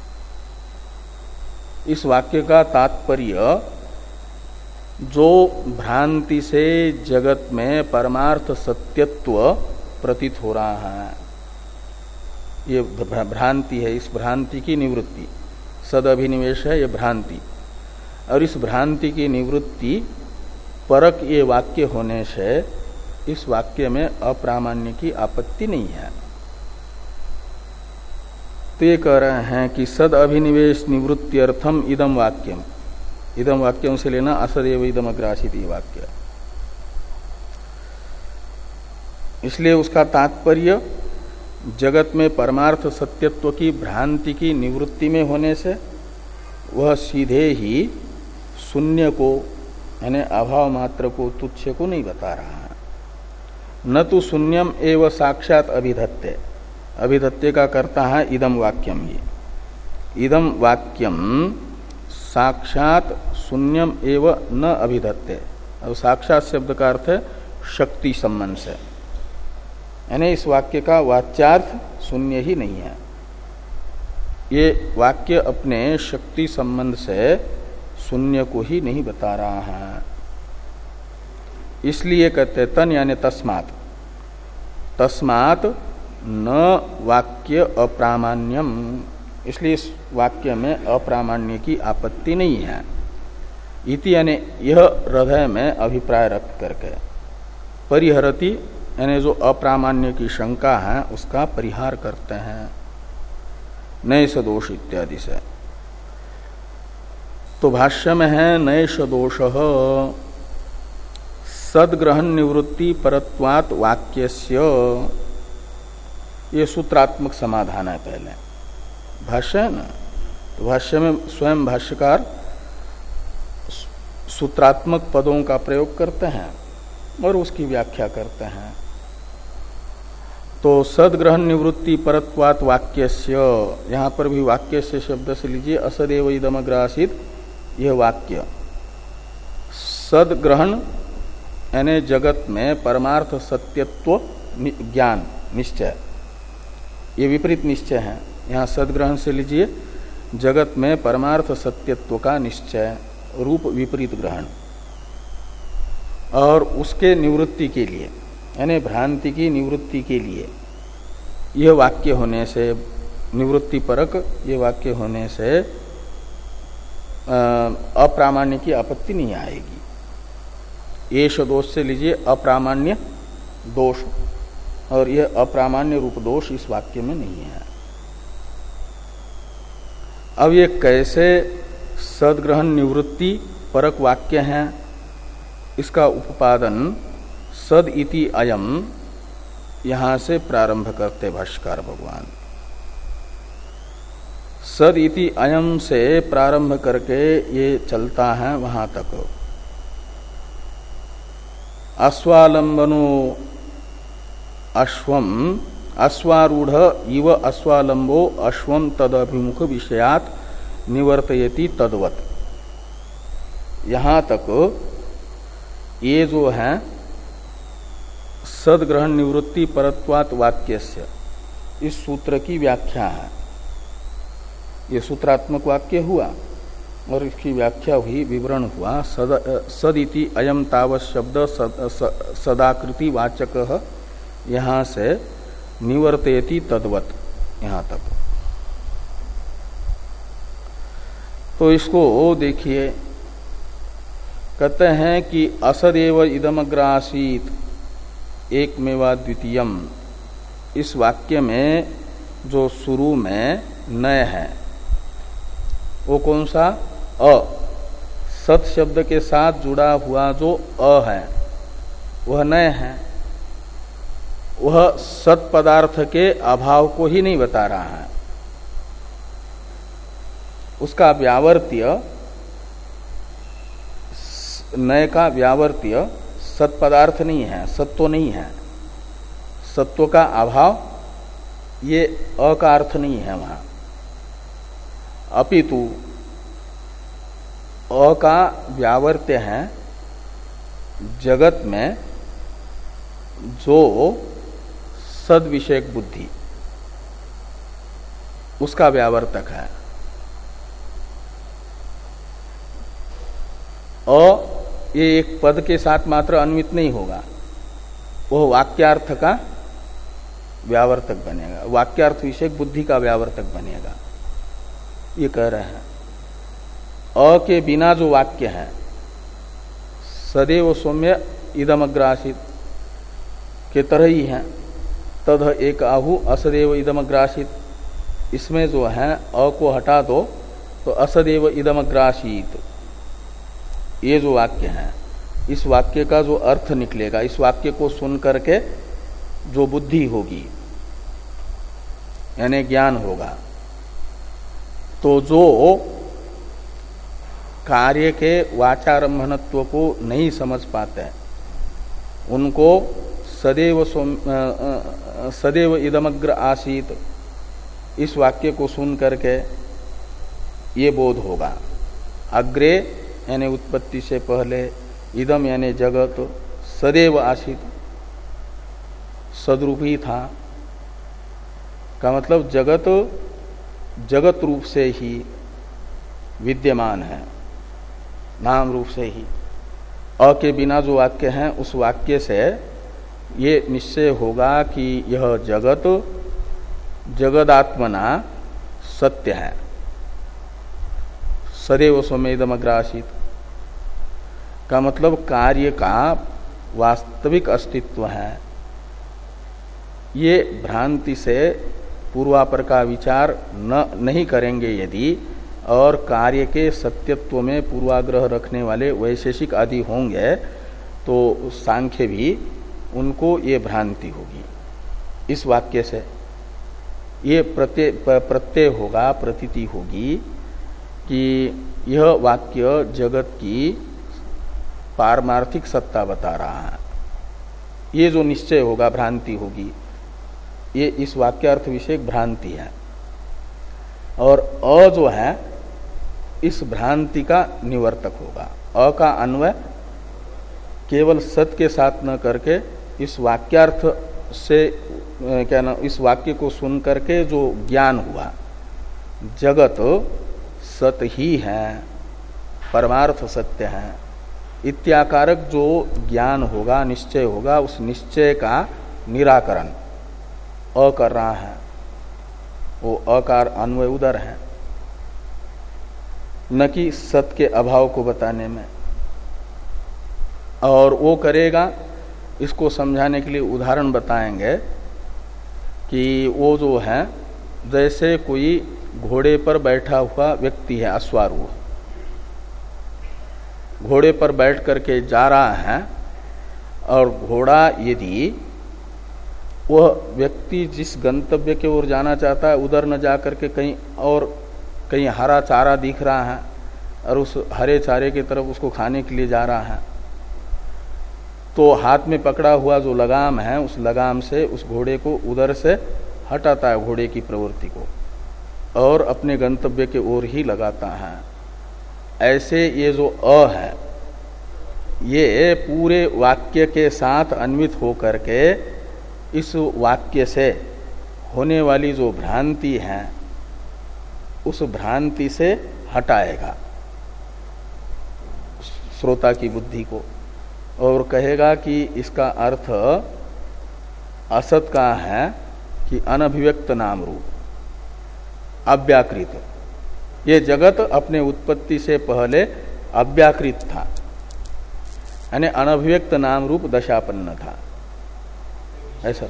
[SPEAKER 1] इस वाक्य का तात्पर्य जो भ्रांति से जगत में परमार्थ सत्यत्व प्रतीत हो रहा है, ये भ्रांति है, इस भ्रांति की निवृत्ति, सद अभिनिवेश है ये भ्रांति, और इस भ्रांति की निवृत्ति परक ये वाक्य होने से इस वाक्य में अप्रामाण्य की आपत्ति नहीं है। तो ये कह रहे हैं कि सद अभिनिवेश निवृत्त्यर्थम इदम वाक्यम, इदम वाक्यम से लेना असदेव इदम अग्रासित ये वाक्य, इसलिए उसका तात्पर्य जगत में परमार्थ सत्यत्व की भ्रांति की निवृत्ति में होने से वह सीधे ही शून्य को यानी अभाव मात्र को, तुच्छ को नहीं बता रहा है। न तो शून्यम एवं साक्षात अभिधत्ते, अभिधत्ते का करता है इदम वाक्यम, ही इदम वाक्यम साक्षात शून्यम एवं न अभिधत्ते। अब साक्षात शब्द का अर्थ है शक्ति संबंध से, यानी इस वाक्य का वाच्यार्थ शून्य ही नहीं है। ये वाक्य अपने शक्ति संबंध से शून्य को ही नहीं बता रहा है, इसलिए कहते तन यानी तस्मात्, तस्मात् न वाक्य अप्रामाण्यम, इसलिए इस वाक्य में अप्रामाण्य की आपत्ति नहीं है। इति यानी यह हृदय में अभिप्राय रख करके परिहरति यानी जो अप्रामाण्य की शंका है उसका परिहार करते हैं नैष दोष इत्यादि से। तो भाष्य में है नैष दोष सदग्रहण निवृत्ति परत्वात् वाक्यस्य, ये सूत्रात्मक समाधान है। पहले भाष्य है ना, तो भाष्य में स्वयं भाष्यकार सूत्रात्मक पदों का प्रयोग करते हैं और उसकी व्याख्या करते हैं। तो सदग्रहण निवृत्ति परत्वात् वाक्यस्य, यहाँ पर भी वाक्यस्य शब्द से लीजिए असदेव इदमग्रासित, यह वाक्य सदग्रहण यानी जगत में परमार्थ सत्यत्व ज्ञान निश्चय, ये विपरीत निश्चय है। यहाँ सदग्रहण से लीजिए जगत में परमार्थ सत्यत्व का निश्चय रूप विपरीत ग्रहण, और उसके निवृत्ति के लिए यानी भ्रांति की निवृत्ति के लिए यह वाक्य होने से, निवृत्ति परक ये वाक्य होने से अप्रामाण्य की आपत्ति नहीं आएगी। येष दोष से लीजिए अप्रामाण्य दोष, और यह अप्रामाण्य रूप दोष इस वाक्य में नहीं है। अब ये कैसे सदग्रहण निवृत्ति परक वाक्य हैं, इसका उपादन सद इति अयम यहां से प्रारंभ करते भाष्यकार भगवान। सद इति अयम से प्रारंभ करके ये चलता है वहां तक। अश्वालंबनो अश्वम अश्वारूढ़ इव अश्वालंबो अश्वम तदभिमुख विषयात निवर्तयति तद्वत्, यहां तक ये जो है सदग्रहण निवृत्ति परत्वात् वाक्यस्य, इस सूत्र की व्याख्या है। ये सूत्रात्मक वाक्य हुआ और इसकी व्याख्या हुई, विवरण हुआ। सद सदिति अयम तावत् शब्द सद, सदाकृति वाचक, यहाँ से निवर्तयति तद्वत् यहाँ तक। तो इसको देखिए, कहते हैं कि असदेव इदमग्रासीत एकमेवा द्वितीयम, इस वाक्य में जो शुरू में नय है वो कौन सा? अ, सत शब्द के साथ जुड़ा हुआ जो अ है वह नय है। वह सत पदार्थ के अभाव को ही नहीं बता रहा है, उसका व्यावर्त्य, नय का व्यावर्त्य सत पदार्थ नहीं है, सत्व नहीं है, सत्व का अभाव ये अ का अर्थ नहीं है वहां, अपितु अ का व्यावर्त्य है जगत में जो सद विषयक बुद्धि, उसका व्यावर्तक है। अ ये एक पद के साथ मात्र अन्वित नहीं होगा, वह वाक्यार्थ का व्यावर्तक बनेगा, वाक्यार्थ विषयक बुद्धि का व्यावर्तक बनेगा, ये कह रहे हैं। अ के बिना जो वाक्य है, सदैव सौम्य इदमग्रासित के तरह ही है, तद एक आहु असदेव इदमग्रासित, इसमें जो है अ को हटा दो तो असदेव इदमग्रासित, ये जो वाक्य है, इस वाक्य का जो अर्थ निकलेगा, इस वाक्य को सुन करके जो बुद्धि होगी यानी ज्ञान होगा, तो जो कार्य के वाचारंभनत्व को नहीं समझ पाते उनको सदैव सदैव इदमग्र आसीत, इस वाक्य को सुन करके ये बोध होगा। अग्रे यानी उत्पत्ति से पहले, इदम यानी जगत, सदैव आसीत सदरूपी था, का मतलब जगत जगत रूप से ही विद्यमान है, नाम रूप से ही। अ के बिना जो वाक्य है उस वाक्य से ये निश्चय होगा कि यह जगत जगदात्मना सत्य है, सदैव सौम्यदमग्रासित, का मतलब कार्य का वास्तविक अस्तित्व है। ये भ्रांति से पूर्वापर का विचार न नहीं करेंगे यदि, और कार्य के सत्यत्व में पूर्वाग्रह रखने वाले वैशेषिक आदि होंगे तो सांख्य भी उनको ये भ्रांति होगी। इस वाक्य से ये प्रत्यय प्रत्यय होगा, प्रतीति होगी कि यह वाक्य जगत की पारमार्थिक सत्ता बता रहा है। ये जो निश्चय होगा, भ्रांति होगी, ये इस वाक्यार्थ विषयक भ्रांति है। और अ जो है इस भ्रांति का निवर्तक होगा। अ का अन्वय केवल सत के साथ न करके इस वाक्यार्थ से क्या ना, इस वाक्य को सुन करके जो ज्ञान हुआ, जगत सत ही है, परमार्थ सत्य है, इत्याकारक जो ज्ञान होगा, निश्चय होगा, उस निश्चय का निराकरण अ कर रहा है। वो अकार अन्वय उदर है, न कि सत के अभाव को बताने में। और वो करेगा, इसको समझाने के लिए उदाहरण बताएंगे कि वो जो है जैसे कोई घोड़े पर बैठा हुआ व्यक्ति है, अश्वारूढ़, घोड़े पर बैठ करके जा रहा है, और घोड़ा यदि वह व्यक्ति जिस गंतव्य के ओर जाना चाहता है उधर न जा करके कहीं और कहीं हरा चारा दिख रहा है और उस हरे चारे की तरफ उसको खाने के लिए जा रहा है, तो हाथ में पकड़ा हुआ जो लगाम है उस लगाम से उस घोड़े को उधर से हटाता है, घोड़े की प्रवृत्ति को, और अपने गंतव्य के ओर ही लगाता है। ऐसे ये जो अ है ये पूरे वाक्य के साथ अन्वित होकर के इस वाक्य से होने वाली जो भ्रांति है उस भ्रांति से हटाएगा श्रोता की बुद्धि को, और कहेगा कि इसका अर्थ असत का है कि अनभिव्यक्त नाम रूप, अव्याकृत। ये जगत अपने उत्पत्ति से पहले अव्याकृत था, यानी अनभिव्यक्त नाम रूप दशापन्न था। ऐसा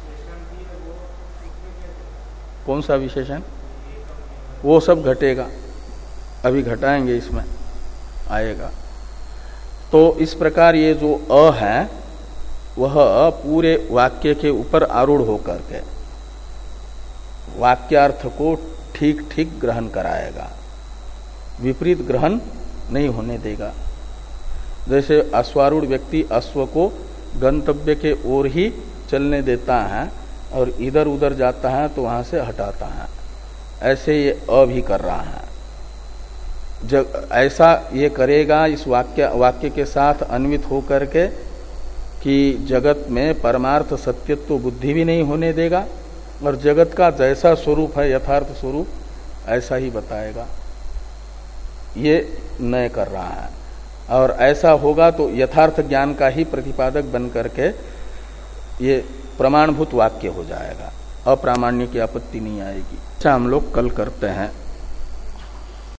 [SPEAKER 1] कौन सा विशेषण? वो सब घटेगा, अभी घटाएंगे, इसमें आएगा। तो इस प्रकार ये जो अ है वह पूरे वाक्य के ऊपर आरूढ़ होकर के वाक्यार्थ को ठीक ठीक ग्रहण कराएगा, विपरीत ग्रहण नहीं होने देगा। जैसे अश्वारूढ़ व्यक्ति अश्व को गंतव्य के ओर ही चलने देता है, और इधर उधर जाता है तो वहां से हटाता है। ऐसे ये अ भी कर रहा है। जब ऐसा ये करेगा इस वाक्य वाक्य के साथ अन्वित होकर के कि जगत में परमार्थ सत्यत्व बुद्धि भी नहीं होने देगा और जगत का जैसा स्वरूप है यथार्थ स्वरूप ऐसा ही बताएगा, ये नय कर रहा है। और ऐसा होगा तो यथार्थ ज्ञान का ही प्रतिपादक बन करके ये प्रमाणभूत वाक्य हो जाएगा, अप्रामाण्य की आपत्ति नहीं आएगी। अच्छा, हम लोग कल करते हैं।